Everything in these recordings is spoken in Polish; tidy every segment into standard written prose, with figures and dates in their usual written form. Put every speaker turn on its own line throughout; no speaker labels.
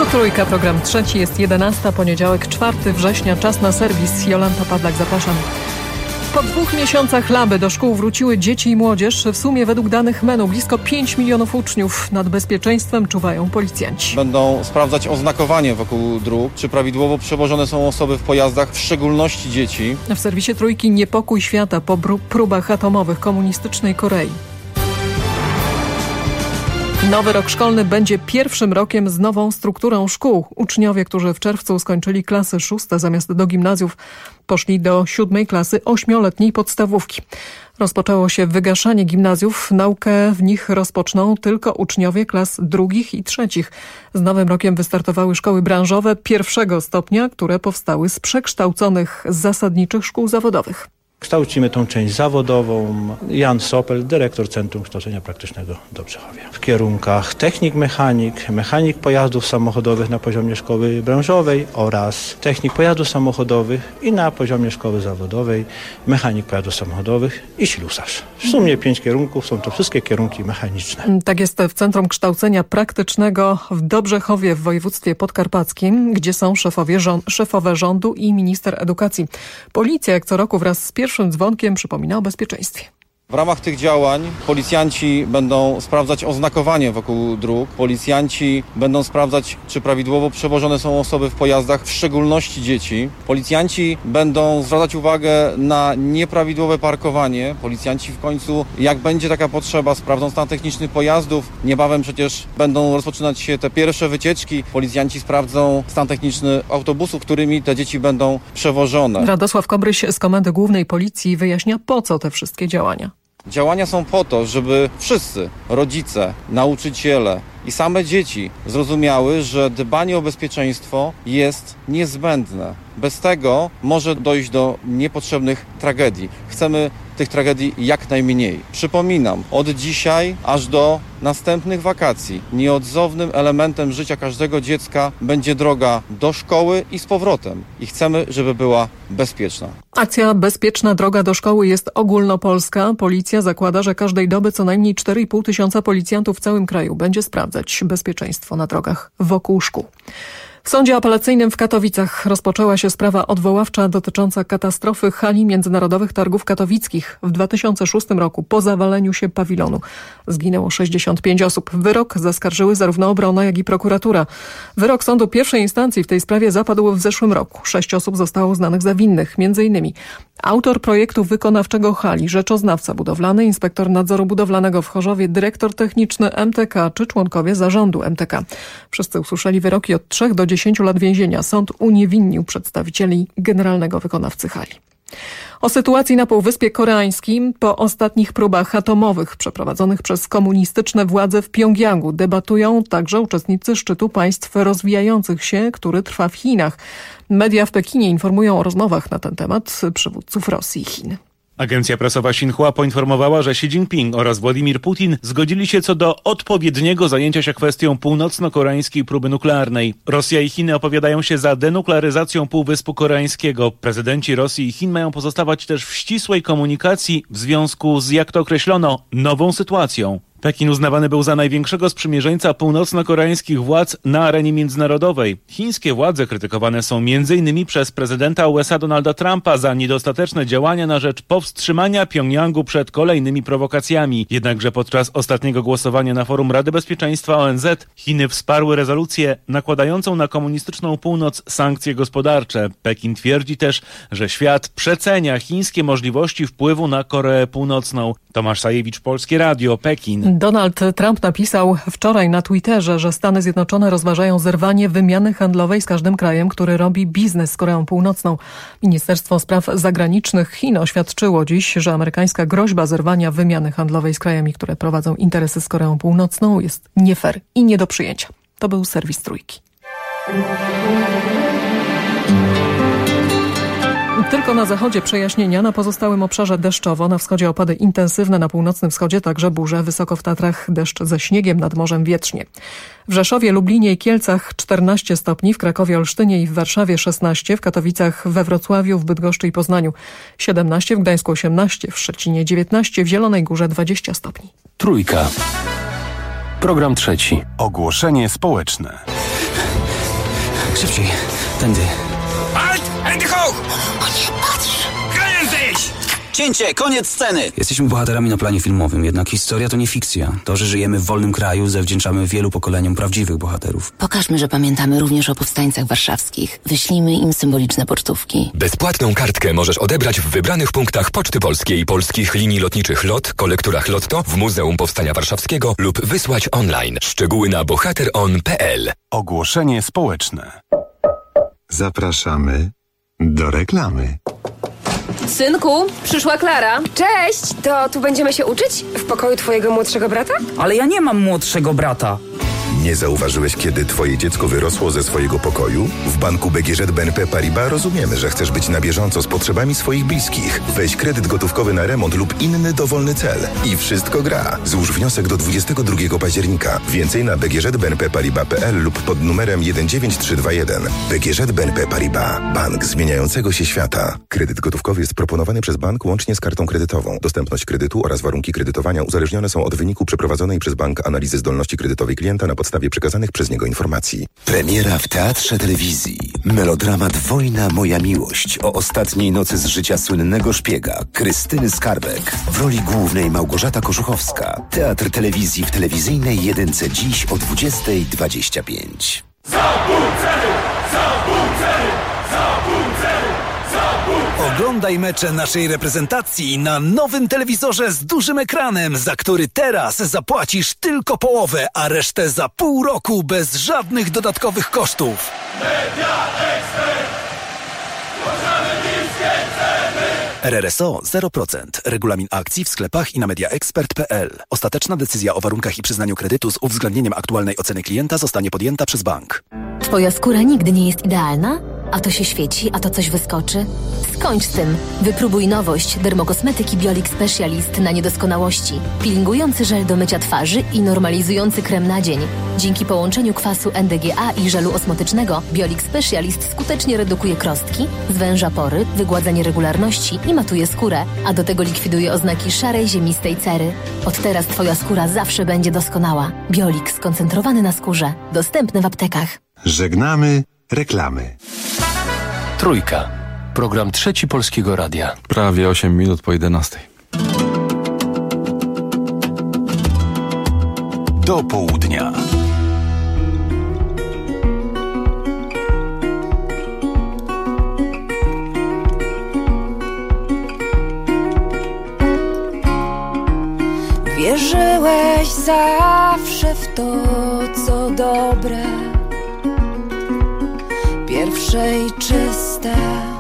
Trójka, program trzeci, jest 11, poniedziałek 4 września, czas na serwis. Jolanta Pawlak, zapraszam. Po 2 miesiącach laby do szkół wróciły dzieci i młodzież. W sumie według danych MEN-u blisko 5 milionów uczniów. Nad bezpieczeństwem czuwają policjanci.
Będą sprawdzać oznakowanie wokół dróg, czy prawidłowo przewożone są osoby w pojazdach, w szczególności dzieci.
W serwisie Trójki niepokój świata po próbach atomowych komunistycznej Korei. Nowy rok szkolny będzie pierwszym rokiem z nową strukturą szkół. Uczniowie, którzy w czerwcu skończyli klasy 6 zamiast do gimnazjów, poszli do 7 klasy 8-letniej podstawówki. Rozpoczęło się wygaszanie gimnazjów. Naukę w nich rozpoczną tylko uczniowie klas 2. i 3. Z nowym rokiem wystartowały szkoły branżowe 1. stopnia, które powstały z przekształconych zasadniczych szkół zawodowych.
Kształcimy tą część zawodową. Jan Sopel, dyrektor Centrum Kształcenia Praktycznego do Brzechowia. W kierunkach technik mechanik, mechanik pojazdów samochodowych na poziomie szkoły branżowej oraz technik pojazdów samochodowych i na poziomie szkoły zawodowej mechanik pojazdów samochodowych i ślusarz. W sumie 5 kierunków, są to wszystkie kierunki mechaniczne.
Tak jest w Centrum Kształcenia Praktycznego w Dobrzechowie w województwie podkarpackim, gdzie są szefowe rządu i minister edukacji. Policja jak co roku wraz z pierwszym dzwonkiem przypomina o bezpieczeństwie.
W ramach tych działań policjanci będą sprawdzać oznakowanie wokół dróg. Policjanci będą sprawdzać, czy prawidłowo przewożone są osoby w pojazdach, w szczególności dzieci. Policjanci będą zwracać uwagę na nieprawidłowe parkowanie. Policjanci w końcu, jak będzie taka potrzeba, sprawdzą stan techniczny pojazdów. Niebawem przecież będą rozpoczynać się te pierwsze wycieczki. Policjanci sprawdzą stan techniczny autobusów, którymi te dzieci będą przewożone.
Radosław Kobryś z Komendy Głównej Policji wyjaśnia, po co te wszystkie działania.
Działania są po to, żeby wszyscy, rodzice, nauczyciele i same dzieci zrozumiały, że dbanie o bezpieczeństwo jest niezbędne. Bez tego może dojść do niepotrzebnych tragedii. Chcemy tych tragedii jak najmniej. Przypominam, od dzisiaj aż do następnych wakacji nieodzownym elementem życia każdego dziecka będzie droga do szkoły i z powrotem. I chcemy, żeby była bezpieczna.
Akcja Bezpieczna droga do szkoły jest ogólnopolska. Policja zakłada, że każdej doby co najmniej 4,5 tysiąca policjantów w całym kraju będzie sprawdzać bezpieczeństwo na drogach wokół szkół. W Sądzie Apelacyjnym w Katowicach rozpoczęła się sprawa odwoławcza dotycząca katastrofy hali Międzynarodowych Targów Katowickich. W 2006 roku po zawaleniu się pawilonu zginęło 65 osób. Wyrok zaskarżyły zarówno obrona, jak i prokuratura. Wyrok sądu pierwszej instancji w tej sprawie zapadł w zeszłym roku. 6 osób zostało uznanych za winnych, m.in. autor projektu wykonawczego hali, rzeczoznawca budowlany, inspektor nadzoru budowlanego w Chorzowie, dyrektor techniczny MTK czy członkowie zarządu MTK. Wszyscy usłyszeli wyroki od 3 do 10 lat więzienia. Sąd uniewinnił przedstawicieli generalnego wykonawcy hali. O sytuacji na Półwyspie Koreańskim po ostatnich próbach atomowych przeprowadzonych przez komunistyczne władze w Pjongjangu debatują także uczestnicy szczytu państw rozwijających się, który trwa w Chinach. Media w Pekinie informują o rozmowach na ten temat przywódców Rosji i Chin.
Agencja prasowa Xinhua poinformowała, że Xi Jinping oraz Władimir Putin zgodzili się co do odpowiedniego zajęcia się kwestią północno-koreańskiej próby nuklearnej. Rosja i Chiny opowiadają się za denuklearyzacją Półwyspu Koreańskiego. Prezydenci Rosji i Chin mają pozostawać też w ścisłej komunikacji w związku z, jak to określono, nową sytuacją. Pekin uznawany był za największego sprzymierzeńca północno-koreańskich władz na arenie międzynarodowej. Chińskie władze krytykowane są m.in. przez prezydenta USA Donalda Trumpa za niedostateczne działania na rzecz powstrzymania Pjongjangu przed kolejnymi prowokacjami. Jednakże podczas ostatniego głosowania na forum Rady Bezpieczeństwa ONZ Chiny wsparły rezolucję nakładającą na komunistyczną północ sankcje gospodarcze. Pekin twierdzi też, że świat przecenia chińskie możliwości wpływu na Koreę Północną. Tomasz Sajewicz, Polskie Radio, Pekin.
Donald Trump napisał wczoraj na Twitterze, że Stany Zjednoczone rozważają zerwanie wymiany handlowej z każdym krajem, który robi biznes z Koreą Północną. Ministerstwo Spraw Zagranicznych Chin oświadczyło dziś, że amerykańska groźba zerwania wymiany handlowej z krajami, które prowadzą interesy z Koreą Północną, jest nie fair i nie do przyjęcia. To był serwis Trójki. Tylko na zachodzie przejaśnienia, na pozostałym obszarze deszczowo, na wschodzie opady intensywne, na północnym wschodzie także burze, wysoko w Tatrach deszcz ze śniegiem, nad morzem wietrznie. W Rzeszowie, Lublinie i Kielcach 14 stopni, w Krakowie, Olsztynie i w Warszawie 16, w Katowicach, we Wrocławiu, w Bydgoszczy i Poznaniu 17, w Gdańsku 18, w Szczecinie 19, w Zielonej Górze 20 stopni.
Trójka. Program trzeci. Ogłoszenie społeczne. Szybciej. Tędy.
Halt! Hände hoch!
O nie, patrz!
Krallen sich!
Cięcie, koniec sceny! Jesteśmy bohaterami na planie filmowym, jednak historia to nie fikcja. To, że żyjemy w wolnym kraju, zawdzięczamy wielu pokoleniom prawdziwych bohaterów.
Pokażmy, że pamiętamy również o powstańcach warszawskich. Wyślijmy im symboliczne pocztówki.
Bezpłatną kartkę możesz odebrać w wybranych punktach Poczty Polskiej, polskich linii lotniczych LOT, kolekturach Lotto, w Muzeum Powstania Warszawskiego lub wysłać online. Szczegóły na bohateron.pl.
Ogłoszenie społeczne. Zapraszamy do reklamy.
Synku, przyszła Klara. Cześć, to tu będziemy się uczyć? W pokoju twojego młodszego brata?
Ale ja nie mam młodszego brata.
Nie zauważyłeś, kiedy twoje dziecko wyrosło ze swojego pokoju? W banku BGŻ BNP Paribas rozumiemy, że chcesz być na bieżąco z potrzebami swoich bliskich. Weź kredyt gotówkowy na remont lub inny dowolny cel. I wszystko gra. Złóż wniosek do 22 października. Więcej na bgżbnpparibas.pl lub pod numerem 19321. BGŻ BNP Paribas. Bank zmieniającego się świata. Kredyt gotówkowy jest proponowany przez bank łącznie z kartą kredytową. Dostępność kredytu oraz warunki kredytowania uzależnione są od wyniku przeprowadzonej przez bank analizy zdolności kredytowej klienta na podstawie przekazanych przez niego informacji.
Premiera w Teatrze Telewizji. Melodramat Wojna, moja miłość o ostatniej nocy z życia słynnego szpiega Krystyny Skarbek. W roli głównej Małgorzata Koszuchowska. Teatr Telewizji w telewizyjnej jedynce dziś o 20:25.
Oglądaj mecze naszej reprezentacji na nowym telewizorze z dużym ekranem, za który teraz zapłacisz tylko połowę, a resztę za pół roku bez żadnych dodatkowych kosztów. RRSO 0%. Regulamin akcji w sklepach i na mediaexpert.pl. Ostateczna decyzja o warunkach i przyznaniu kredytu z uwzględnieniem aktualnej oceny klienta zostanie podjęta przez bank.
Twoja skóra nigdy nie jest idealna? A to się świeci, a to coś wyskoczy? Skończ z tym. Wypróbuj nowość dermokosmetyki Biolix Specialist na niedoskonałości. Peelingujący żel do mycia twarzy i normalizujący krem na dzień. Dzięki połączeniu kwasu NDGA i żelu osmotycznego Biolix Specialist skutecznie redukuje krostki, zwęża pory, wygładza nieregularności i matuje skórę, a do tego likwiduje oznaki szarej, ziemistej cery. Od teraz Twoja skóra zawsze będzie doskonała. Biolix skoncentrowany na skórze. Dostępny w aptekach.
Żegnamy reklamy.
Trójka. Program Trzeci Polskiego Radia.
Prawie 8 minut po 11.
Do południa.
Wierzyłeś zawsze w to, co dobre, pierwsze i czyste.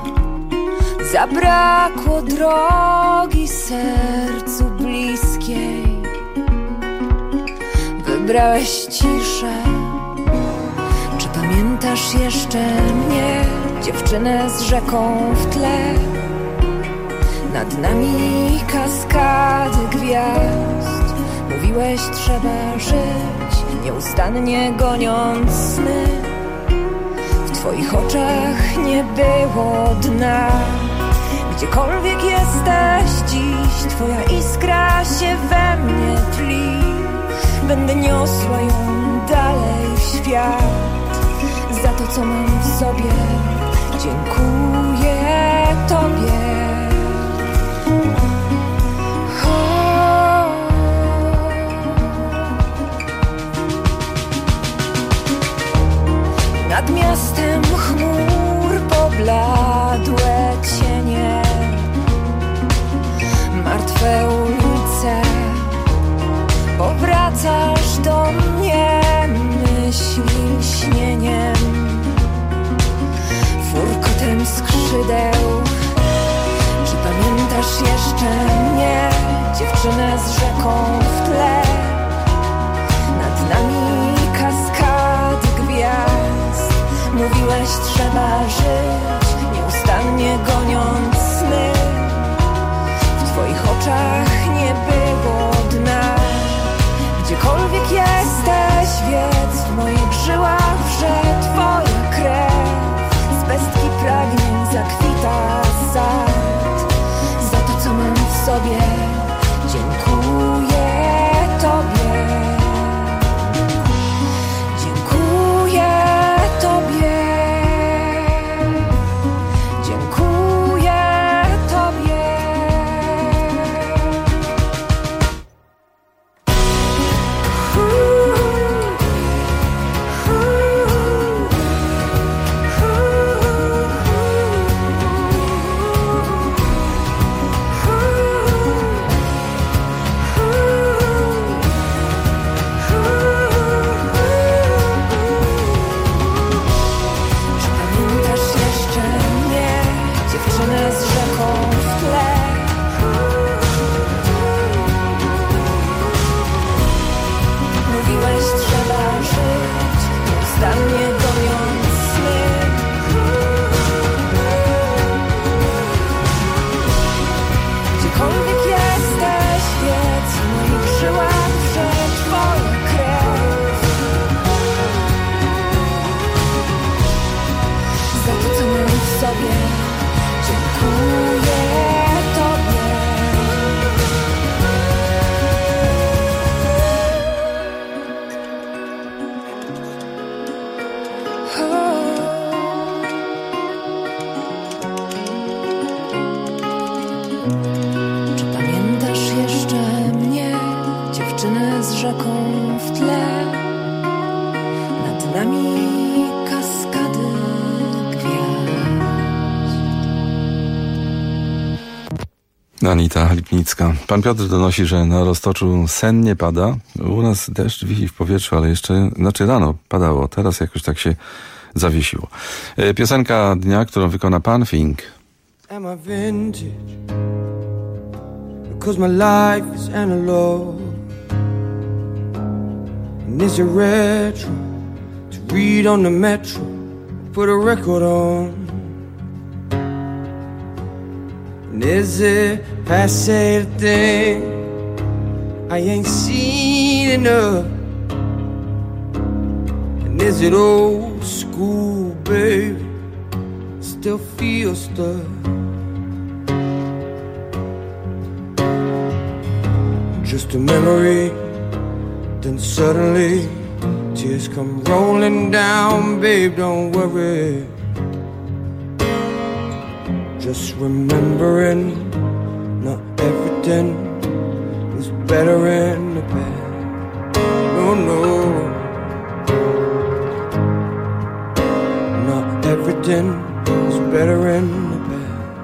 Zabrakło drogi sercu bliskiej. Wybrałeś ciszę. Czy pamiętasz jeszcze mnie, dziewczynę z rzeką w tle? Nad nami kaskady gwiazd. Mówiłeś, trzeba żyć, nieustannie goniąc sny. W twoich oczach nie było dna. Gdziekolwiek jesteś dziś, twoja iskra się we mnie tli. Będę niosła ją dalej w świat. Za to, co mam w sobie, dziękuję tobie. Nad miastem chmur pobladłe cienie, martwe ulice. Powracasz do mnie myśli śnieniem, furkotem skrzydeł. Czy pamiętasz jeszcze mnie, dziewczynę z rzeką w tle? Nad nami kaskady gwiazd. Mówiłeś, trzeba żyć, nieustannie goniąc sny. W twoich oczach nie było dna. Gdziekolwiek jesteś, wiedz, w moich żyłach wrze twoja krew. Z pestki pragnień zakwita sad. Za to, co mam w sobie,
Anita Lipnicka. Pan Piotr donosi, że na Roztoczu sen nie pada. U nas deszcz wisi w powietrzu, ale jeszcze, rano padało. Teraz jakoś tak się zawiesiło. Piosenka dnia, którą wykona pan Fink.
Am I vintage? Because my life is analog. And is it retro to read on the metro, put a record on? And is it passé the thing I ain't seen enough? And is it old school, baby? Still feel stuck. Just a memory, then suddenly tears come rolling down, babe, don't worry. Just remembering not everything is better in the past. No, no, not everything is better in the past.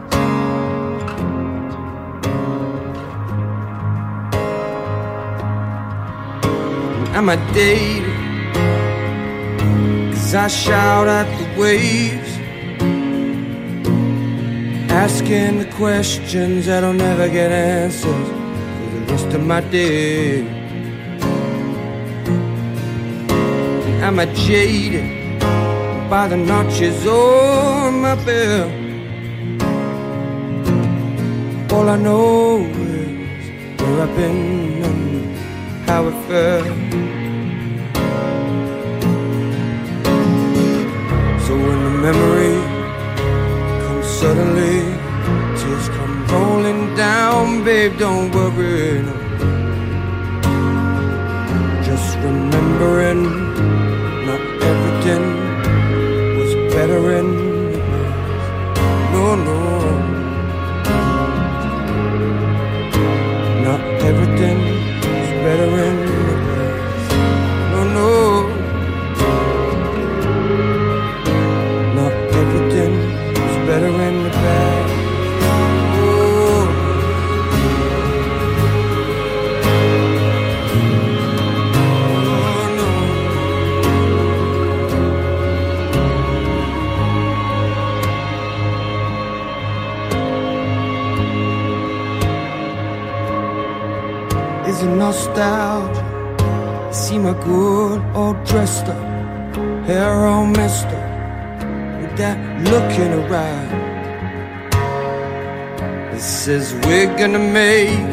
Am I dating? 'Cause I shout at the waves, asking the questions that'll never get answers for the rest of my day. Am I jaded by the notches on my belt? All I know is where I've been and how it felt. So when the memory comes suddenly, tears come rolling down, babe, don't worry, no. Just remembering not everything was better in the past. No, no, not everything was better in the past. No, no, not everything was better in the past. Oh. Oh, no. Is it nostalgia? See my good all dressed up, hair all messed up, with that look in her eye. It says we're gonna make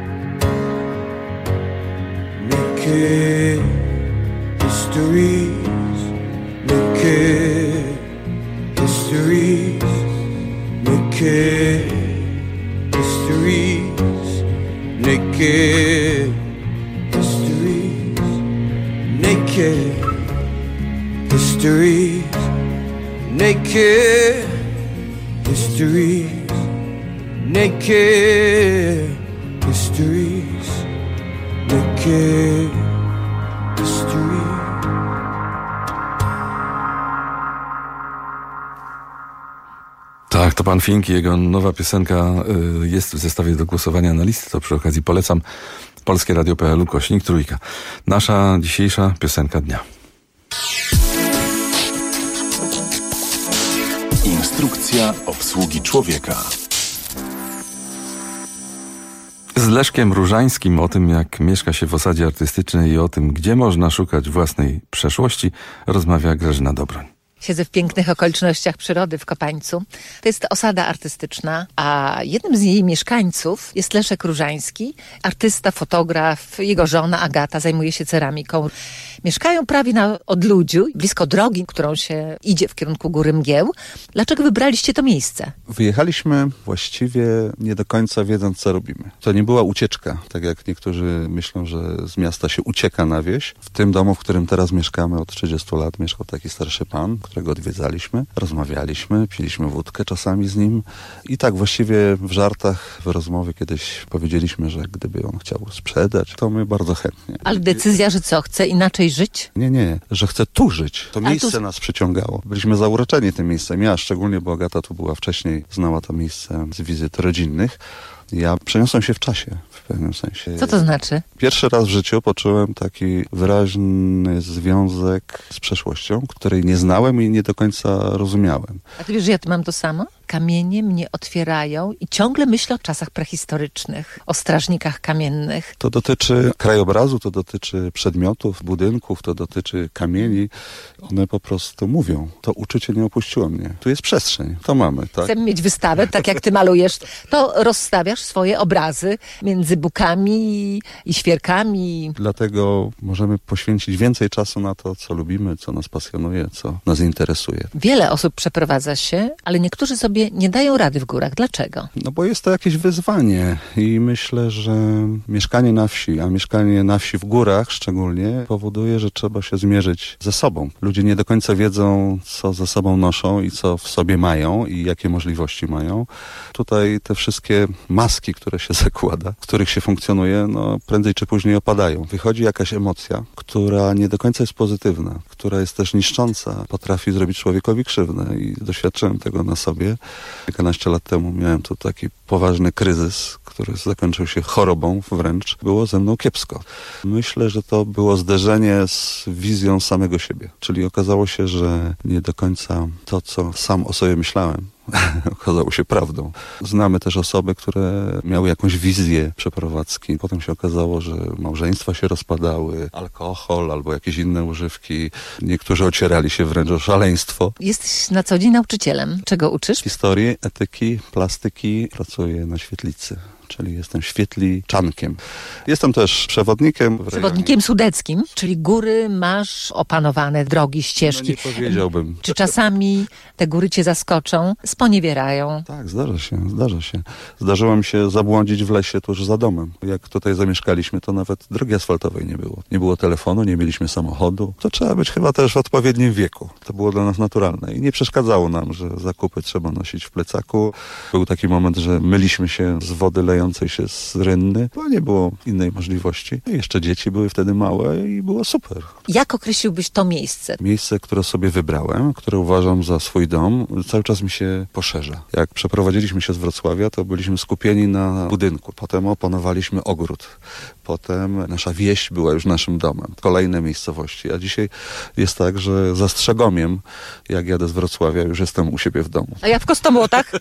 it histories, make it histories, make it histories, naked histories, naked histories, naked histories, naked histories, naked histories.
Tak, to pan Fink i jego nowa piosenka jest w zestawie do głosowania na listy. To przy okazji polecam Polskie Radio.pl /3. Nasza dzisiejsza piosenka dnia.
Instrukcja obsługi człowieka.
Z Leszkiem Różańskim o tym, jak mieszka się w osadzie artystycznej i o tym, gdzie można szukać własnej przeszłości, rozmawia Grażyna Dobroń.
Siedzę w pięknych okolicznościach przyrody w Kopańcu. To jest osada artystyczna, a jednym z jej mieszkańców jest Leszek Różański, artysta, fotograf. Jego żona Agata zajmuje się ceramiką. Mieszkają prawie na odludziu, blisko drogi, którą się idzie w kierunku Góry Mgieł. Dlaczego wybraliście to miejsce?
Wyjechaliśmy właściwie nie do końca wiedząc, co robimy. To nie była ucieczka, tak jak niektórzy myślą, że z miasta się ucieka na wieś. W tym domu, w którym teraz mieszkamy od 30 lat, mieszkał taki starszy pan, którego odwiedzaliśmy, rozmawialiśmy, piliśmy wódkę czasami z nim i tak właściwie w żartach, w rozmowie kiedyś powiedzieliśmy, że gdyby on chciał sprzedać, to my bardzo chętnie.
Ale decyzja, że co, chce inaczej żyć?
Nie, że chce tu żyć. To miejsce nas przyciągało. Byliśmy zauroczeni tym miejscem. Ja szczególnie, bo Agata tu była wcześniej, znała to miejsce z wizyt rodzinnych. Ja przeniosłem się w czasie, w pewnym sensie.
Co to znaczy?
Pierwszy raz w życiu poczułem taki wyraźny związek z przeszłością, której nie znałem i nie do końca rozumiałem.
A ty wiesz, że ja tu mam to samo? Kamienie mnie otwierają i ciągle myślę o czasach prehistorycznych, o strażnikach kamiennych.
To dotyczy krajobrazu, to dotyczy przedmiotów, budynków, to dotyczy kamieni. One po prostu mówią. To uczucie nie opuściło mnie. Tu jest przestrzeń, to mamy, tak?
Chcemy mieć wystawę, tak jak ty malujesz, to rozstawiasz swoje obrazy między bukami i świerkami.
Dlatego możemy poświęcić więcej czasu na to, co lubimy, co nas pasjonuje, co nas interesuje.
Wiele osób przeprowadza się, ale niektórzy sobie nie dają rady w górach. Dlaczego?
No bo jest to jakieś wyzwanie i myślę, że mieszkanie na wsi, a mieszkanie na wsi w górach szczególnie powoduje, że trzeba się zmierzyć ze sobą. Ludzie nie do końca wiedzą, co ze sobą noszą i co w sobie mają i jakie możliwości mają. Tutaj te wszystkie maski, które się zakłada, w których się funkcjonuje, no prędzej czy później opadają. Wychodzi jakaś emocja, która nie do końca jest pozytywna, która jest też niszcząca, potrafi zrobić człowiekowi krzywdę i doświadczyłem tego na sobie. Kilkanaście lat temu miałem tu taki poważny kryzys, który zakończył się chorobą wręcz. Było ze mną kiepsko. Myślę, że to było zderzenie z wizją samego siebie. Czyli okazało się, że nie do końca to, co sam o sobie myślałem, okazało się prawdą. Znamy też osoby, które miały jakąś wizję przeprowadzki. Potem się okazało, że małżeństwa się rozpadały, alkohol albo jakieś inne używki. Niektórzy ocierali się wręcz o szaleństwo.
Jesteś na co dzień nauczycielem. Czego uczysz?
Historii, etyki, plastyki. Pracuję na świetlicy. Czyli jestem świetliczankiem. Jestem też przewodnikiem.
Przewodnikiem sudeckim, czyli góry masz opanowane, drogi, ścieżki.
No nie powiedziałbym.
Czy czasami te góry cię zaskoczą, sponiewierają?
Tak, zdarza się. Zdarzyło mi się zabłądzić w lesie tuż za domem. Jak tutaj zamieszkaliśmy, to nawet drogi asfaltowej nie było. Nie było telefonu, nie mieliśmy samochodu. To trzeba być chyba też w odpowiednim wieku. To było dla nas naturalne i nie przeszkadzało nam, że zakupy trzeba nosić w plecaku. Był taki moment, że myliśmy się z wody lejącej się z rynny, bo nie było innej możliwości. I jeszcze dzieci były wtedy małe i było super.
Jak określiłbyś to miejsce?
Miejsce, które sobie wybrałem, które uważam za swój dom, cały czas mi się poszerza. Jak przeprowadziliśmy się z Wrocławia, to byliśmy skupieni na budynku. Potem opanowaliśmy ogród. Potem nasza wieś była już naszym domem. Kolejne miejscowości. A dzisiaj jest tak, że za Strzegomiem, jak jadę z Wrocławia, już jestem u siebie w domu.
A ja w Kostomłotach?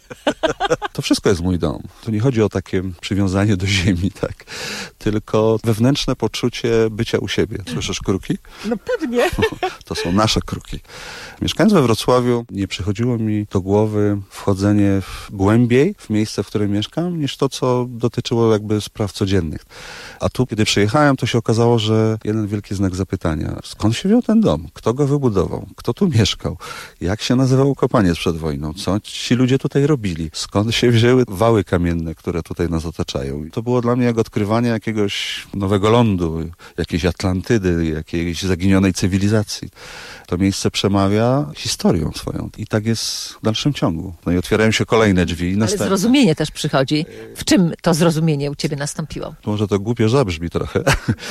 To wszystko jest mój dom. To nie chodzi o takie przywiązanie do ziemi, tak? Tylko wewnętrzne poczucie bycia u siebie. Słyszysz kruki?
No pewnie.
To są nasze kruki. Mieszkając we Wrocławiu, nie przychodziło mi do głowy wchodzenie głębiej w miejsce, w którym mieszkam, niż to, co dotyczyło jakby spraw codziennych. A tu, kiedy przyjechałem, to się okazało, że jeden wielki znak zapytania. Skąd się wziął ten dom? Kto go wybudował? Kto tu mieszkał? Jak się nazywał kopaniec przed wojną? Co ci ludzie tutaj robili? Skąd się wzięły wały kamienne, które tutaj nas otaczają? I to było dla mnie jak odkrywanie jakiegoś nowego lądu, jakiejś Atlantydy, jakiejś zaginionej cywilizacji. To miejsce przemawia historią swoją. I tak jest w dalszym ciągu. No i otwierają się kolejne drzwi.
Ale zrozumienie też przychodzi. W czym to zrozumienie u ciebie nastąpiło?
Może to głupio zabrzmi trochę,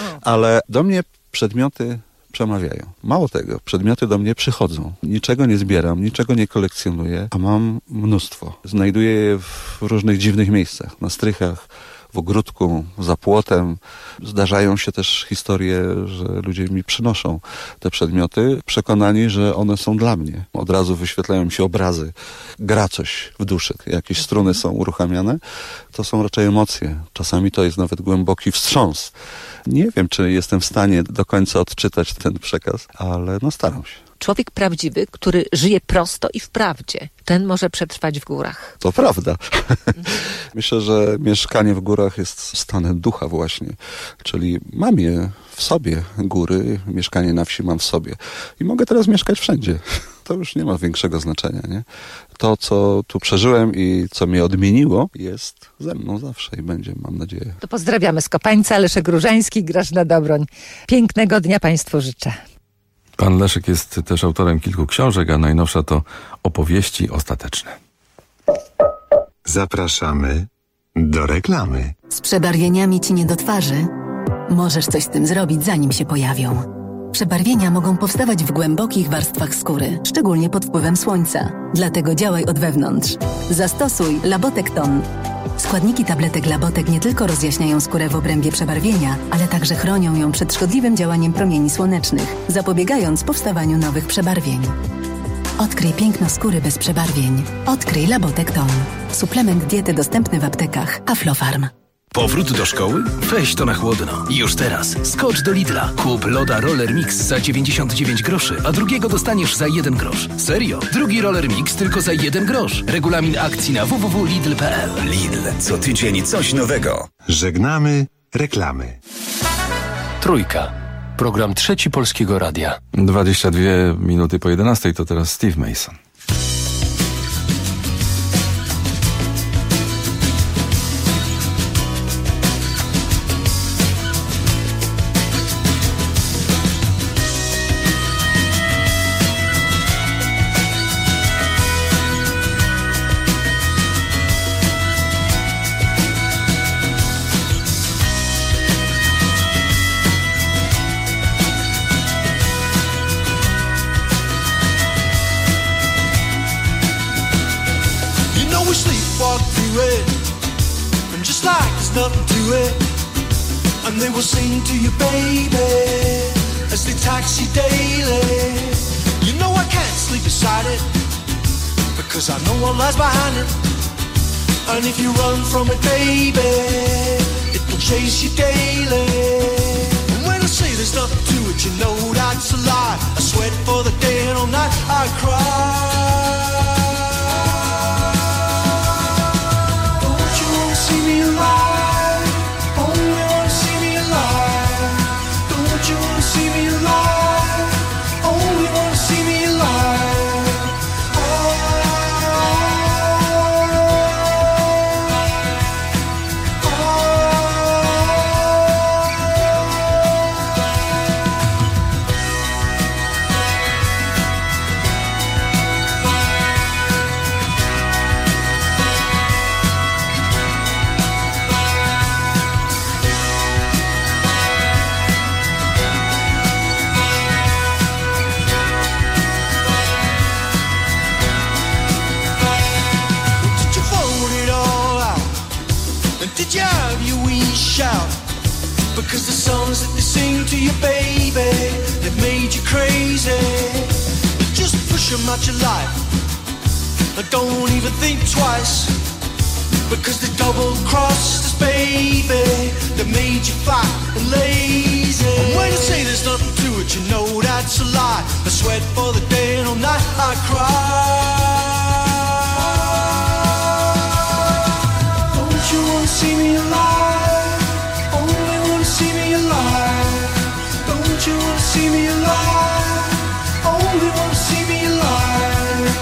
ale do mnie przedmioty przemawiają. Mało tego, przedmioty do mnie przychodzą. Niczego nie zbieram, niczego nie kolekcjonuję, a mam mnóstwo. Znajduję je w różnych dziwnych miejscach, na strychach, w ogródku, za płotem. Zdarzają się też historie, że ludzie mi przynoszą te przedmioty, przekonani, że one są dla mnie. Od razu wyświetlają mi się obrazy. Gra coś w duszy. Jakieś struny są uruchamiane. To są raczej emocje. Czasami to jest nawet głęboki wstrząs. Nie wiem, czy jestem w stanie do końca odczytać ten przekaz, ale no staram się.
Człowiek prawdziwy, który żyje prosto i w prawdzie, ten może przetrwać w górach.
To prawda. Myślę, że mieszkanie w górach jest stanem ducha właśnie. Czyli mam je w sobie, góry, mieszkanie na wsi mam w sobie. I mogę teraz mieszkać wszędzie. To już nie ma większego znaczenia, nie? To, co tu przeżyłem i co mnie odmieniło, jest ze mną zawsze i będzie, mam nadzieję.
To pozdrawiamy z Kopańca, Leszek Różański, Grażyna Dobroń. Pięknego dnia Państwu życzę.
Pan Leszek jest też autorem kilku książek, a najnowsza to Opowieści ostateczne.
Zapraszamy do reklamy.
Z przebarwieniami ci nie do twarzy? Możesz coś z tym zrobić, zanim się pojawią.
Przebarwienia mogą powstawać w głębokich warstwach skóry, szczególnie pod wpływem słońca. Dlatego działaj od wewnątrz. Zastosuj Labotekton. Składniki tabletek Labotek nie tylko rozjaśniają skórę w obrębie przebarwienia, ale także chronią ją przed szkodliwym działaniem promieni słonecznych, zapobiegając powstawaniu nowych przebarwień. Odkryj piękno skóry bez przebarwień. Odkryj Labotekton. Suplement diety dostępny w aptekach Aflofarm.
Powrót do szkoły? Weź to na chłodno. Już teraz skocz do Lidla. Kup loda Roller Mix za 99 groszy, a drugiego dostaniesz za 1 grosz. Serio? Drugi Roller Mix tylko za 1 grosz. Regulamin akcji na www.lidl.pl.
Lidl. Co tydzień coś nowego.
Żegnamy reklamy.
Trójka. Program Trzeci Polskiego Radia.
22 minuty po 11 to teraz Steve Mason.
Nothing to it, and they will sing to you, baby, as they taxi daily. You know I can't sleep beside it, because I know what lies behind it. And if you run from it, baby, it will chase you daily. And when I say there's nothing to it, you know that's a lie. I sweat for the day and all night I cry. Don't you want to see me alive? See me alive, only wanna see me alive. Did you have your wee shout? Because the songs that they sing to you, baby, they've made you crazy. You just push them out your life, and don't even think twice. Because they double-crossed us, baby, they made you fat and lazy. And when I say there's nothing to it, you know that's a lie. I sweat for the day and all night I cry. You wanna see me alive, only wanna see me alive. Don't you wanna see me alive, only wanna see me alive.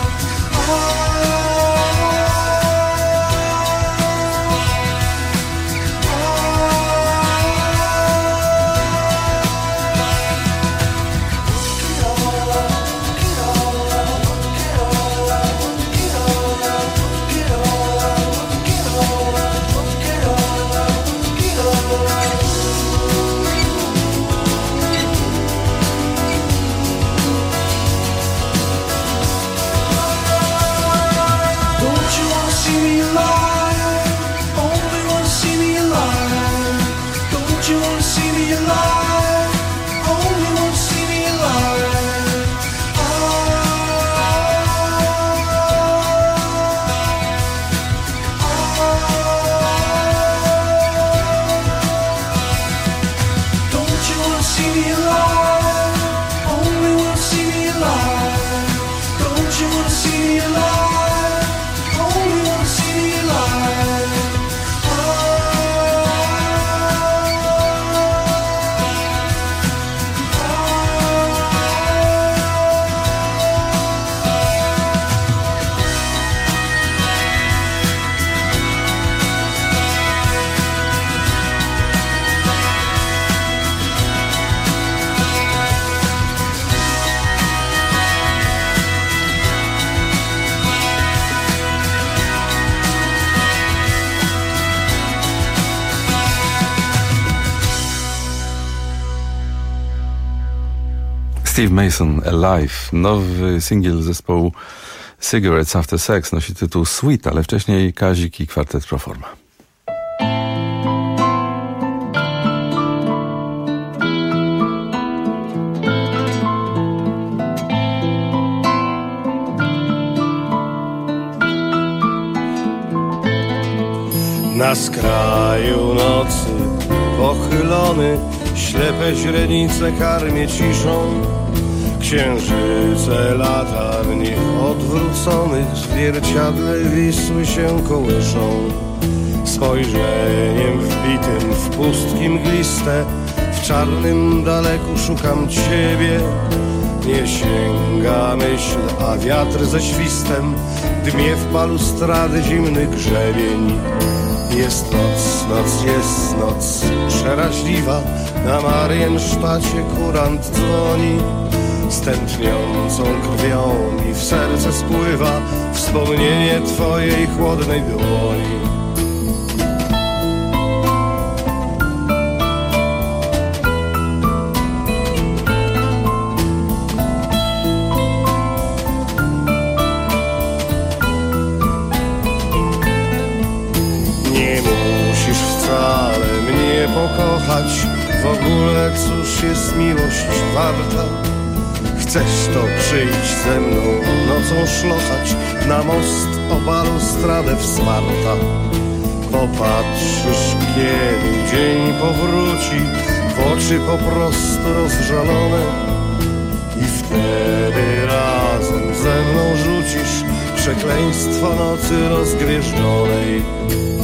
Steve Mason, Alive. Nowy singiel zespołu Cigarettes After Sex nosi tytuł Sweet, ale wcześniej Kazik i kwartet Proforma.
Na skraju nocy pochylony, ślepe źrenice karmię ciszą. Księżyce latarni odwróconych w zwierciadle Wisły się kołyszą. Spojrzeniem wbitym w pustki mgliste, w czarnym daleku szukam ciebie. Nie sięga myśl, a wiatr ze świstem dmie w balustrady zimny grzebień. Jest noc przeraźliwa, na Mariensztacie kurant dzwoni. Z tętniącą krwią mi w serce spływa wspomnienie twojej chłodnej dłoni. Pokochać w ogóle, cóż jest miłość warta? Chcesz to przyjść ze mną nocą szlochać na most o balustradę wsparta. Popatrzysz, kiedy dzień powróci w oczy po prostu rozżalone i wtedy razem ze mną rzucisz przekleństwo nocy rozgwieżdżonej.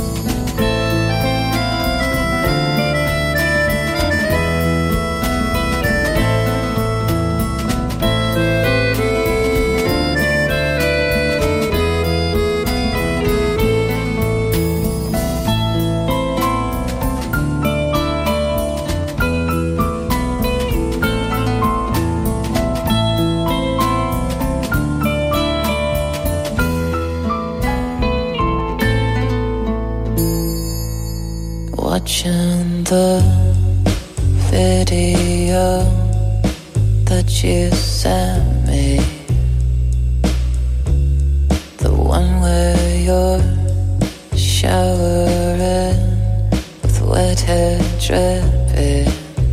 Watching the video that you sent me, the one where you're showering with wet hair dripping.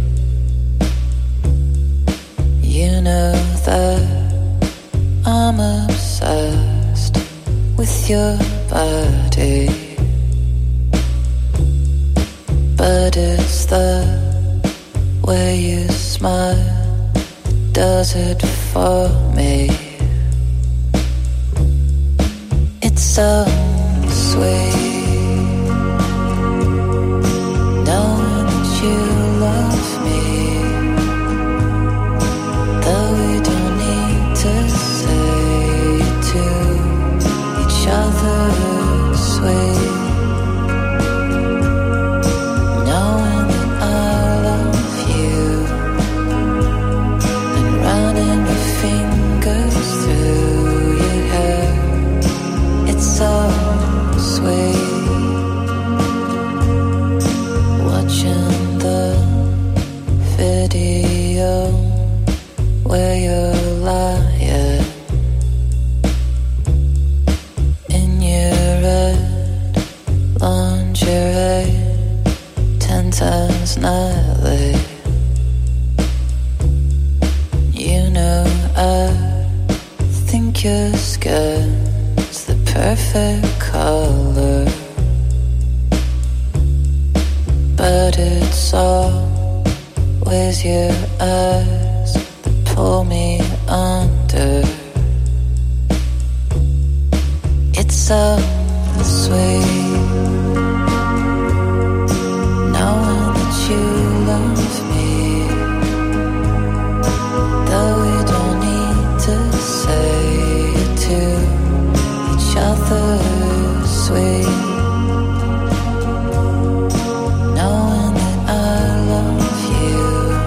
You know that I'm obsessed with your body, but it's the way you smile that does it for me. It's so sweet knowing that you love me, though we don't need to say it to each other. Sweet where you're lying in your red lingerie, 10 times nightly. You know I think your skin's the perfect color, but it's always your eyes pull me under. It's so sweet knowing that you love me, though we don't need to say it to each other. Sweet knowing that I love you,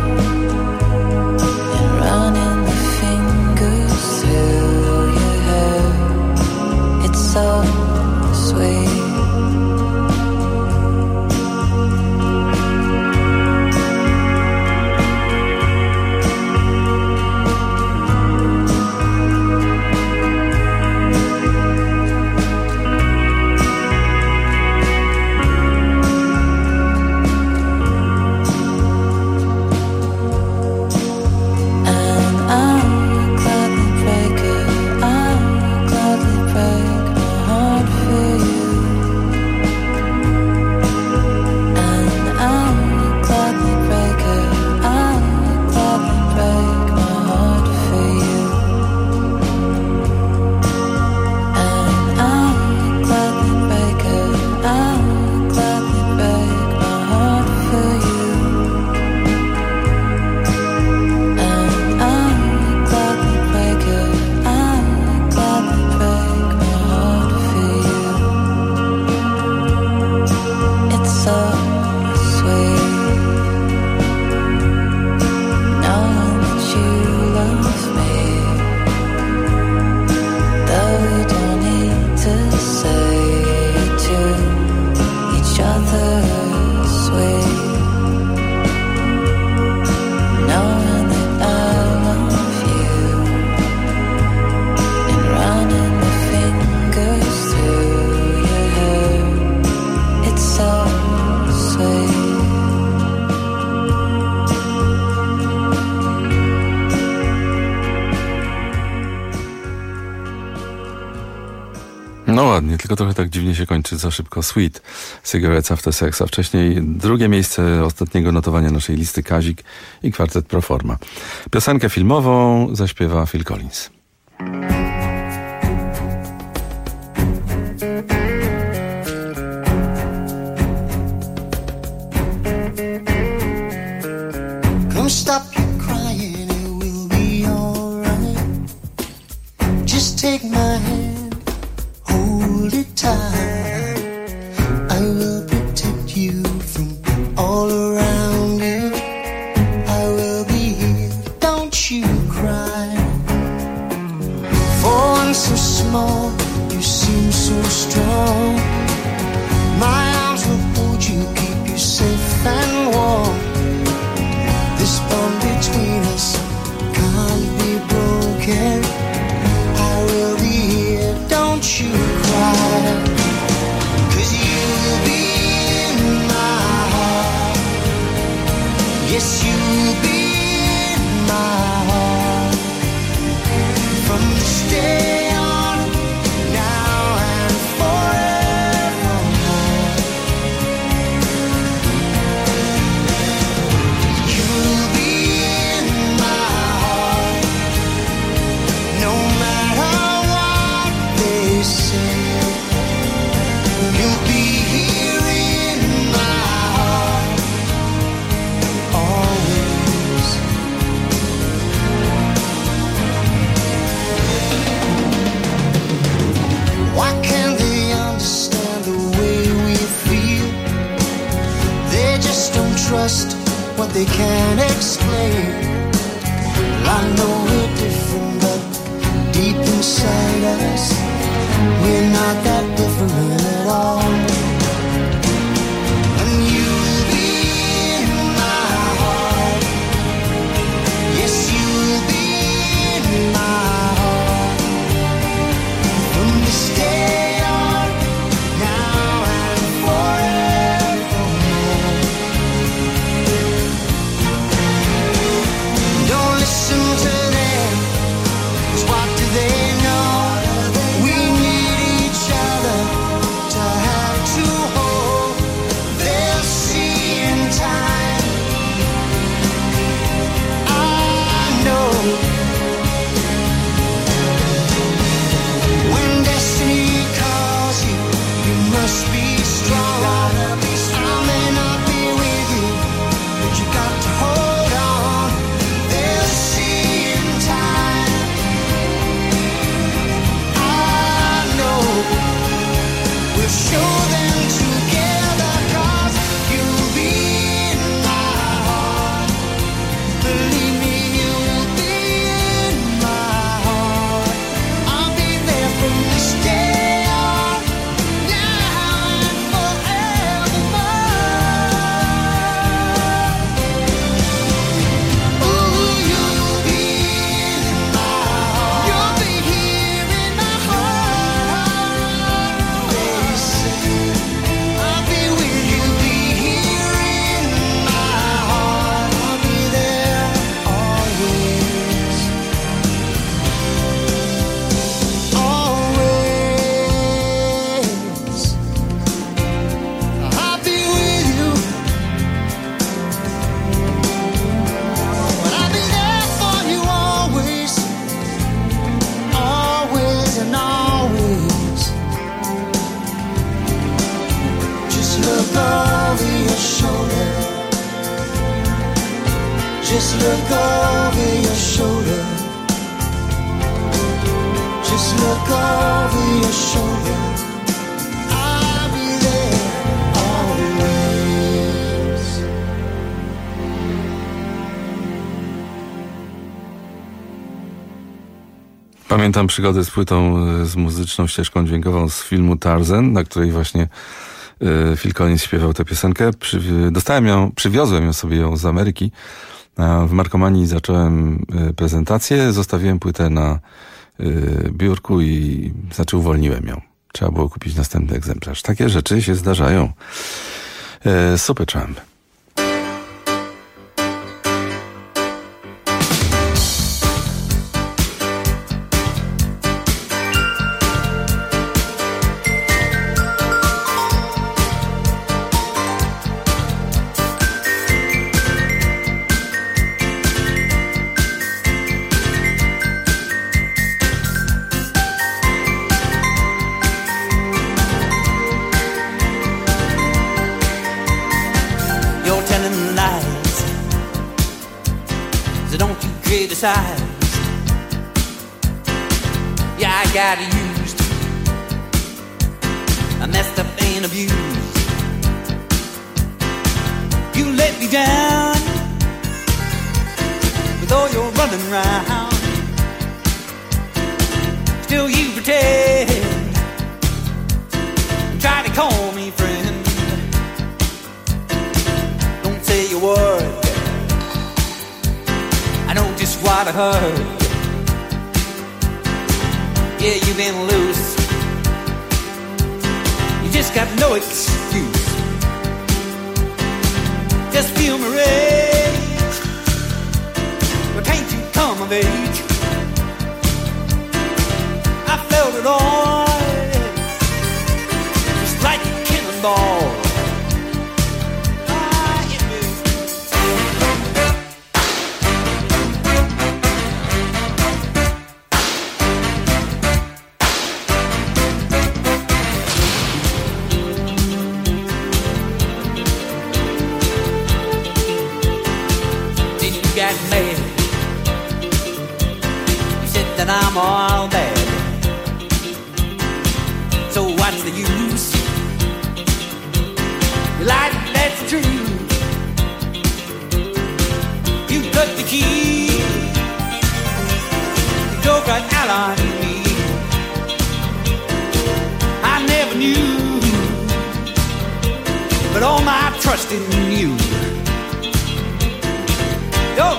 so sweet.
No ładnie, tylko trochę tak dziwnie się kończy za szybko. Sweet, Cigarettes After Sex, a wcześniej drugie miejsce ostatniego notowania naszej listy Kazik i kwartet Proforma. Piosenkę filmową zaśpiewa Phil Collins.
Come stop your crying, it will be alright. Just take my hand, hold it tight. I will protect you from all around you. I will be here, don't you cry. For one so small, you seem so strong. My arms will hold you, keep you safe and warm. This bond between us can't be broken. I will be here, don't you cry. 'Cause you'll be in my heart. Yes, you'll be in my heart. From this day on, now and forevermore. You'll be in my heart. No matter what they say. You'll be here in my heart. Always. Why can't they understand the way we feel? They just don't trust what they can't explain. Well, I know we're different, but deep inside us, we're not that different at all. And you'll be in my heart. Yes, you'll be in my heart. From this day on, now and forevermore. Don't listen to them, 'cause what do they know? We need each other to have to hold. They'll see in time. I know. When destiny calls you, you must be strong. I may not be with you, but you got to hold on. They'll see in time. I know. We'll show them together, 'cause you'll be in my heart. Believe me, you'll be in my heart. I'll be there from this day on, now and forevermore. Ooh, you'll be in my heart. You'll be here in my heart. They say I'll be with you, be here in my heart. I'll be there always. Always. I'll be with you. But I'll be there for you always. Always and always. Just look over your shoulder. Just look over your shoulder. Just look over your shoulder. I'll be there always.
Pamiętam przygodę z płytą z muzyczną ścieżką dźwiękową z filmu Tarzan, na której właśnie Phil Collins śpiewał tę piosenkę. Przywiozłem sobie ją z Ameryki. W Markomanii zacząłem prezentację, zostawiłem płytę na biurku i uwolniłem ją. Trzeba było kupić następny egzemplarz. Takie rzeczy się zdarzają. Supertramp.
criticized. Yeah, I got used, I messed up and abused. You let me down with all your running around. Still you pretend and try to call me friend. Don't say a word, I know just what I heard. Yeah, you've been loose, you just got no excuse. Just feel my rage, but can't you come of age? I felt it all, just like a cannonball. I'm all bad, so what's the use? You lied, that's true. You cut the key, you drove right out on me. I never knew, but all my trust in you. Go.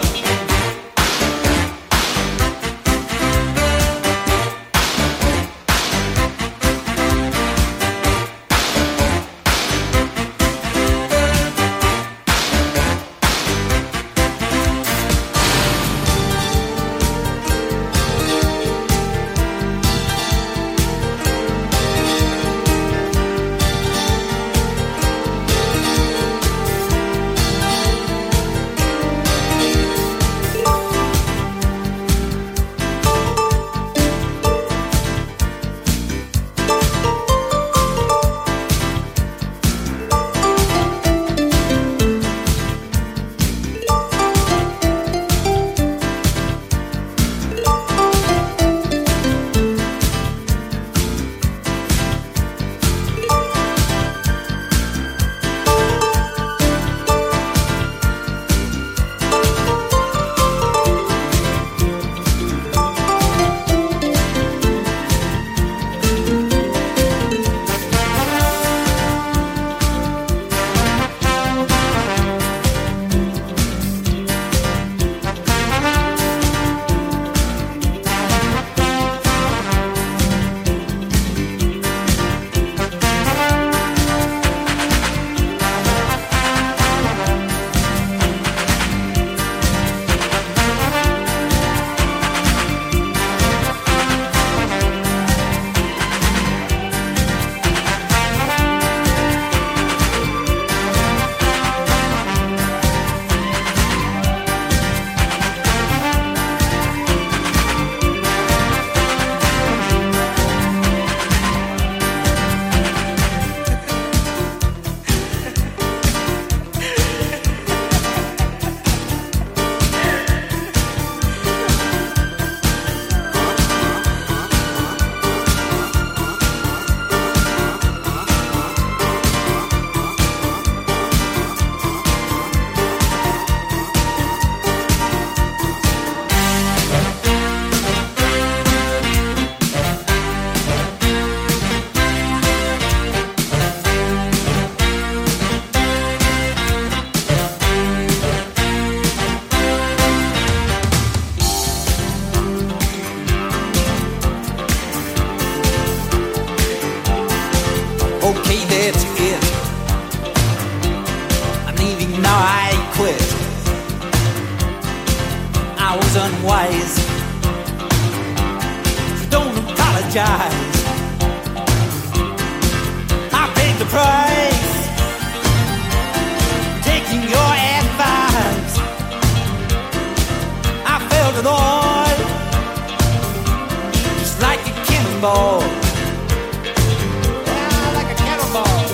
unwise, so don't apologize. I paid the price, taking your advice. I felt it all, just like a cannonball. Yeah, like a cannonball.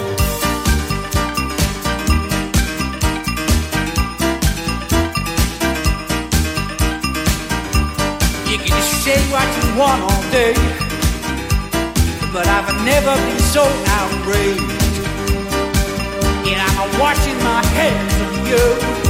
stay watching one all day, but I've never been so outraged. And I'm washing my hands of you.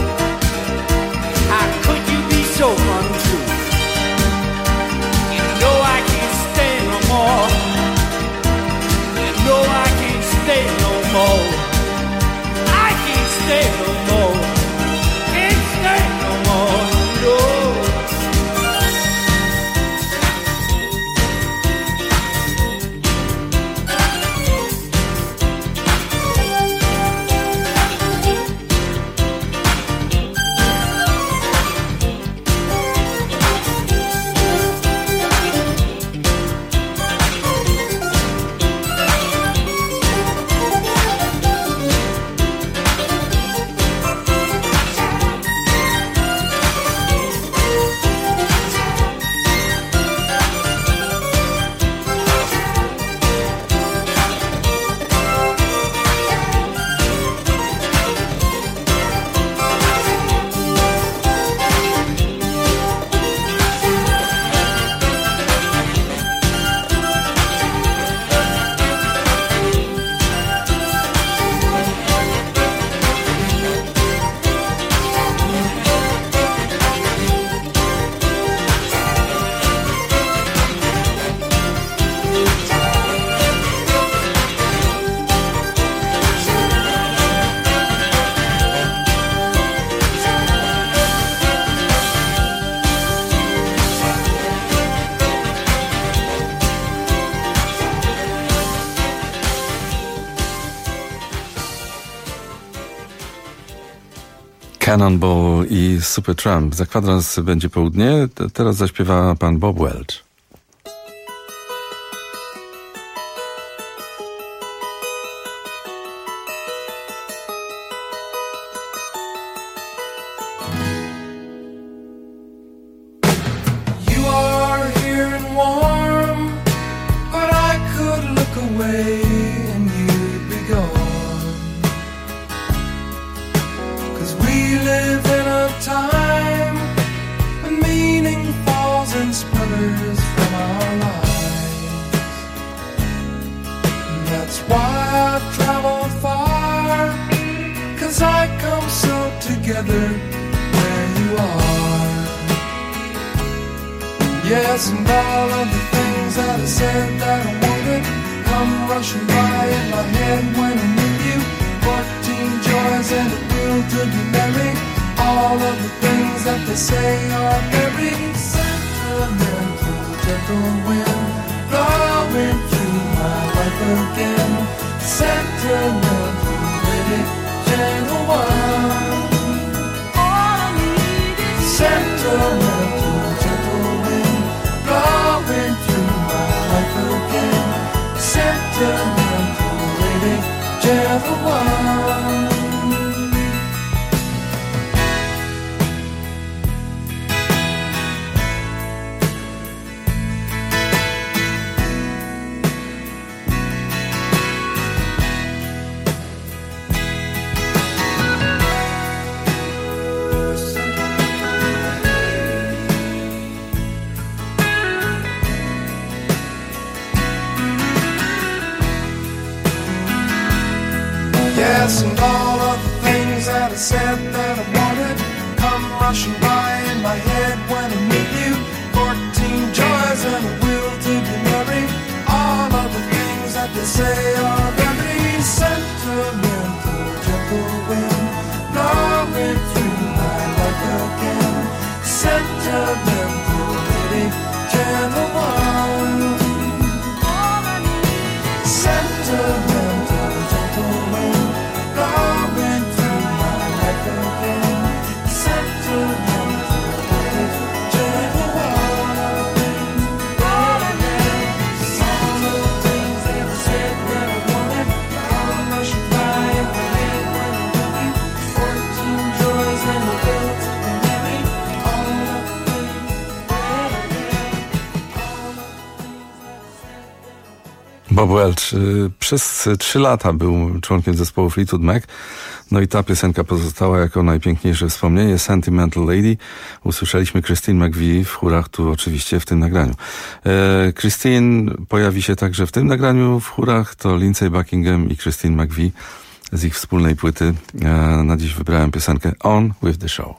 How could you be so untrue? You know I can't stay no more. You know I can't stay no more. I can't stay no more. Can't stay no more. No.
Cannonball i Supertramp. Za kwadrans będzie południe. Teraz zaśpiewa pan Bob Welch.
You are here and warm, but I could look away and you'd be gone. 'Cause we live in a time when meaning falls and sputters from our lives. And that's why I've traveled far, 'cause I come so together where you are. Yes, and all of the things that I said that I wanted come rushing by in my head when I'm with you. 14 joys and a will to be merry. All of the things that they say are very sentimental. Gentle wind blowing through my life again. Sentimental, pretty gentle one. All I need is sentimental, gentle wind blowing through my life again. Sentimental, lady, gentle one. Yes, and all of the things that I said that I wanted come rushing by in my head when I'm with you. 14 joys and a will to be merry. All of the things that they say are very sentimental. Gentle wind blowing through my life again. Sentimental, lady, gentle one. Sentimental, gentle wind blowing through my life again. Sentimental, lady, gentle one. All of the things that I said that I wanted come rushing by in my head when I'm with you. 14 joys and a will to be merry. All of the things that I
Bob Welch przez 3 lata był członkiem zespołu Fleetwood Mac. No i ta piosenka pozostała jako najpiękniejsze wspomnienie. Sentimental Lady. Usłyszeliśmy Christine McVie w chórach, tu oczywiście w tym nagraniu. Christine pojawi się także w tym nagraniu w chórach. To Lindsey Buckingham i Christine McVie z ich wspólnej płyty. Na dziś wybrałem piosenkę On With The Show.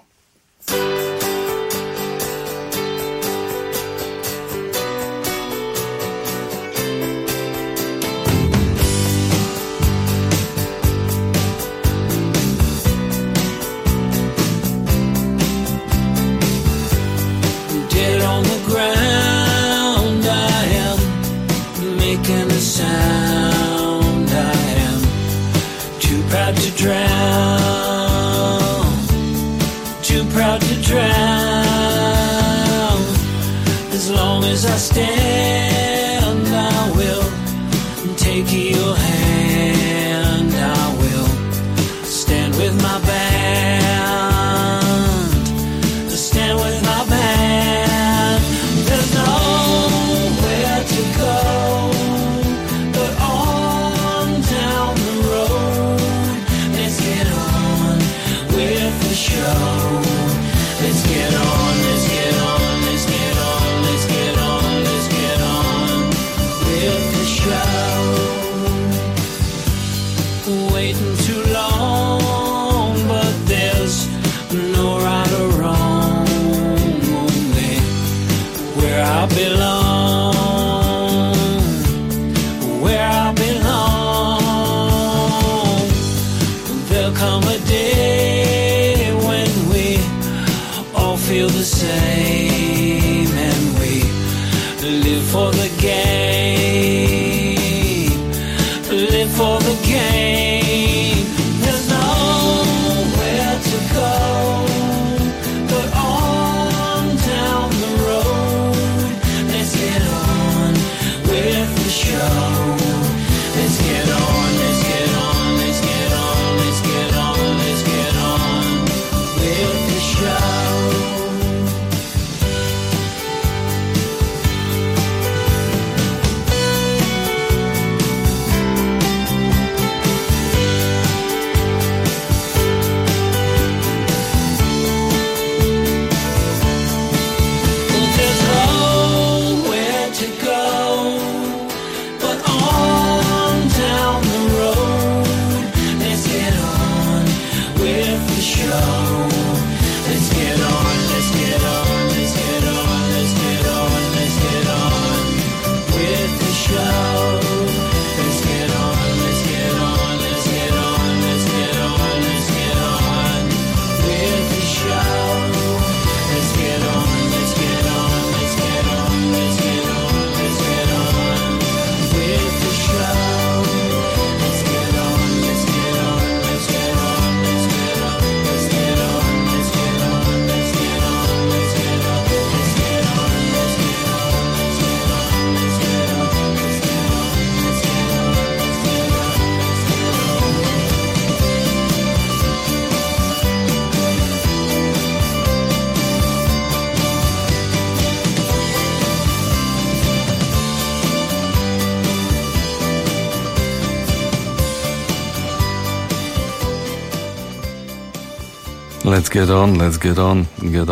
Let's get on, let's get on, get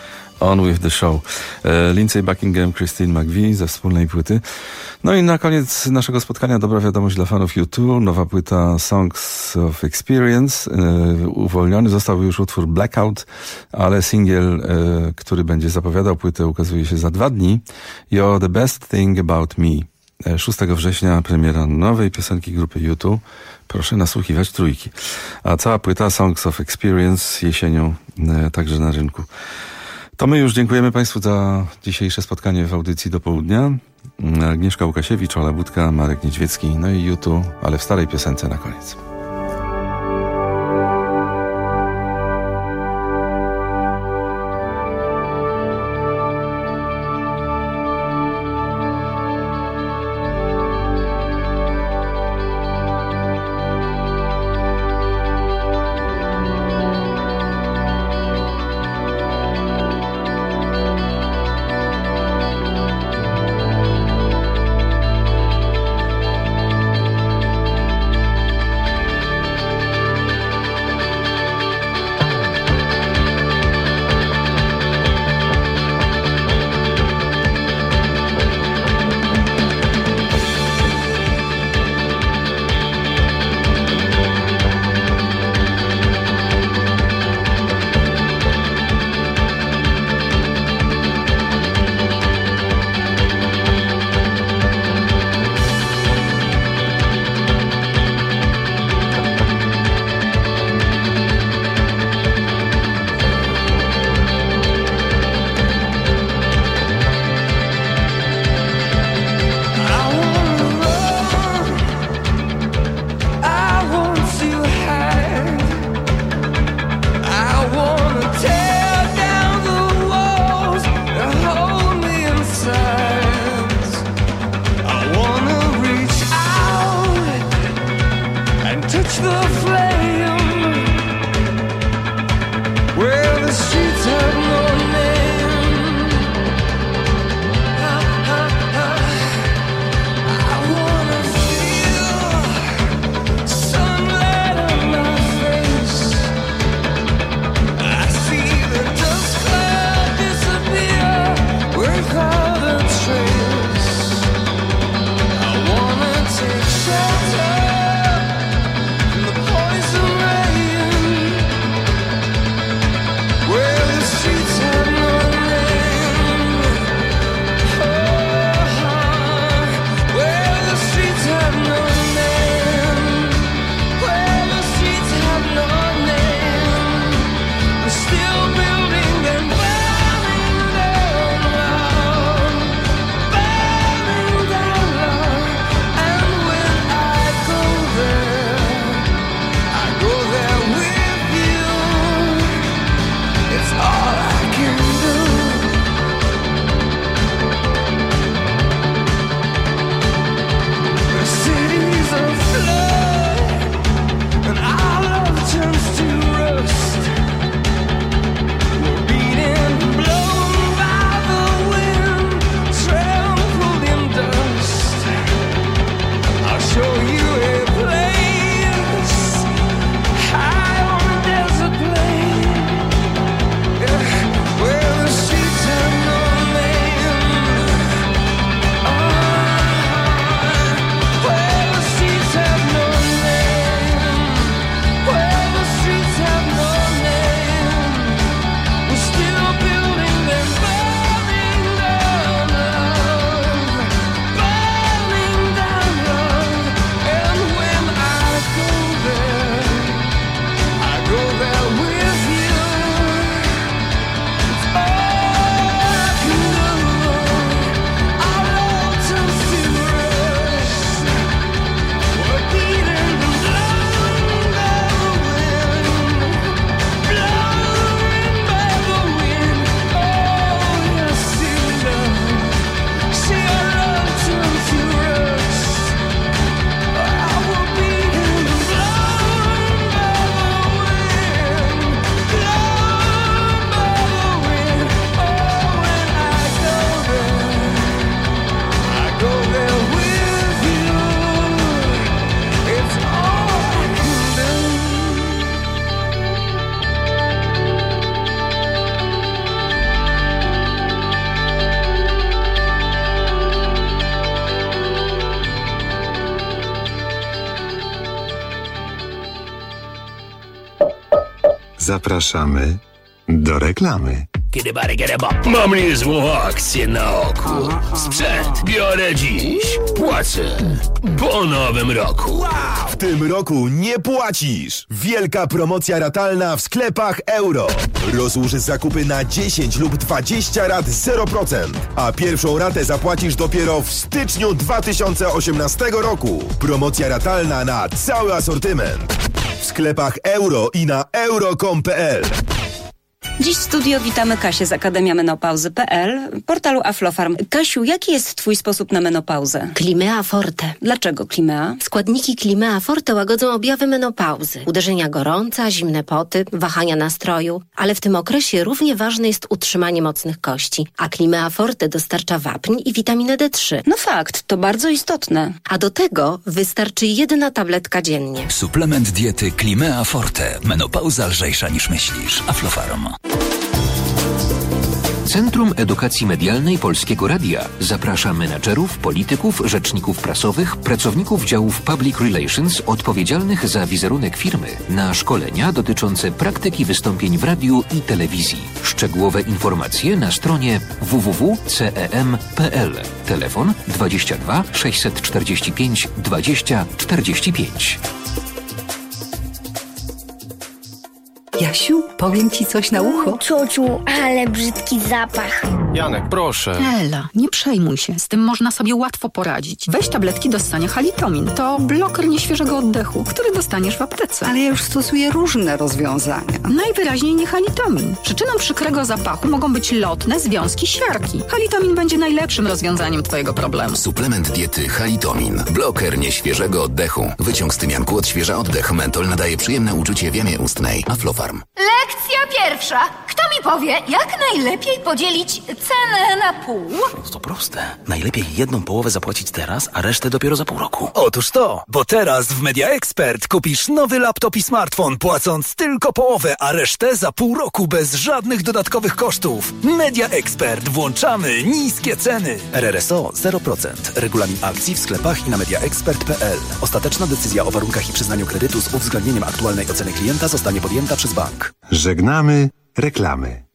on with the show. Lindsey Buckingham, Christine McVie ze wspólnej płyty. No i na koniec naszego spotkania dobra wiadomość dla fanów U2. Nowa płyta Songs of Experience. Uwolniony został już utwór Blackout, ale singiel, który będzie zapowiadał płytę, ukazuje się za 2 dni. You're the best thing about me. 6 września premiera nowej piosenki grupy U2. Proszę nasłuchiwać trójki. A cała płyta Songs of Experience jesienią także na rynku. To my już dziękujemy Państwu za dzisiejsze spotkanie w audycji do południa. Agnieszka Łukasiewicz, Ola Budka, Marek Niedźwiecki, no i U2, ale w starej piosence na koniec.
Zapraszamy do reklamy.
Mam niezłą akcję na oku. Sprzęt biorę dziś, płacę po nowym roku.
W tym roku nie płacisz! Wielka promocja ratalna w sklepach Euro. Rozłóż zakupy na 10 lub 20 rat 0%, a pierwszą ratę zapłacisz dopiero w styczniu 2018 roku. Promocja ratalna na cały asortyment. W sklepach Euro i na euro.com.pl.
Dziś w studio witamy Kasię z Akademia Menopauzy.pl, portalu Aflofarm. Kasiu, jaki jest twój sposób na menopauzę?
Climea Forte.
Dlaczego Climea?
Składniki Climea Forte łagodzą objawy menopauzy. Uderzenia gorąca, zimne poty, wahania nastroju. Ale w tym okresie równie ważne jest utrzymanie mocnych kości. A Climea Forte dostarcza wapń i witaminę D3.
No fakt, to bardzo istotne.
A do tego wystarczy 1 tabletka dziennie.
Suplement diety Climea Forte. Menopauza lżejsza niż myślisz. Aflofarm.
Centrum Edukacji Medialnej Polskiego Radia zaprasza menadżerów, polityków, rzeczników prasowych, pracowników działów Public Relations odpowiedzialnych za wizerunek firmy na szkolenia dotyczące praktyki wystąpień w radiu i telewizji. Szczegółowe informacje na stronie www.cem.pl. Telefon 22 645 20 45.
Jasiu, powiem ci coś na ucho.
Ciociu, ale brzydki zapach.
Janek, proszę.
Ela, nie przejmuj się, z tym można sobie łatwo poradzić. Weź tabletki do ssania Halitomin. To bloker nieświeżego oddechu, który dostaniesz w aptece. Ale ja już stosuję różne rozwiązania. Najwyraźniej nie Halitomin. Przyczyną przykrego zapachu mogą być lotne związki siarki. Halitomin będzie najlepszym rozwiązaniem twojego problemu.
Suplement diety Halitomin. Bloker nieświeżego oddechu. Wyciąg z tymianku odświeża oddech. Mentol nadaje przyjemne uczucie w jamie ustnej. Aflofarm.
Lekcja pierwsza. Kto mi powie, jak najlepiej podzielić cenę na pół?
To proste. Najlepiej jedną połowę zapłacić teraz, a resztę dopiero za pół roku.
Otóż to, bo teraz w Media Expert kupisz nowy laptop i smartfon, płacąc tylko połowę, a resztę za pół roku bez żadnych dodatkowych kosztów. Media Expert. Włączamy niskie ceny.
RRSO 0%. Regulamin akcji w sklepach i na mediaexpert.pl. Ostateczna decyzja o warunkach i przyznaniu kredytu z uwzględnieniem aktualnej oceny klienta zostanie podjęta przez bank.
Żegnamy reklamy.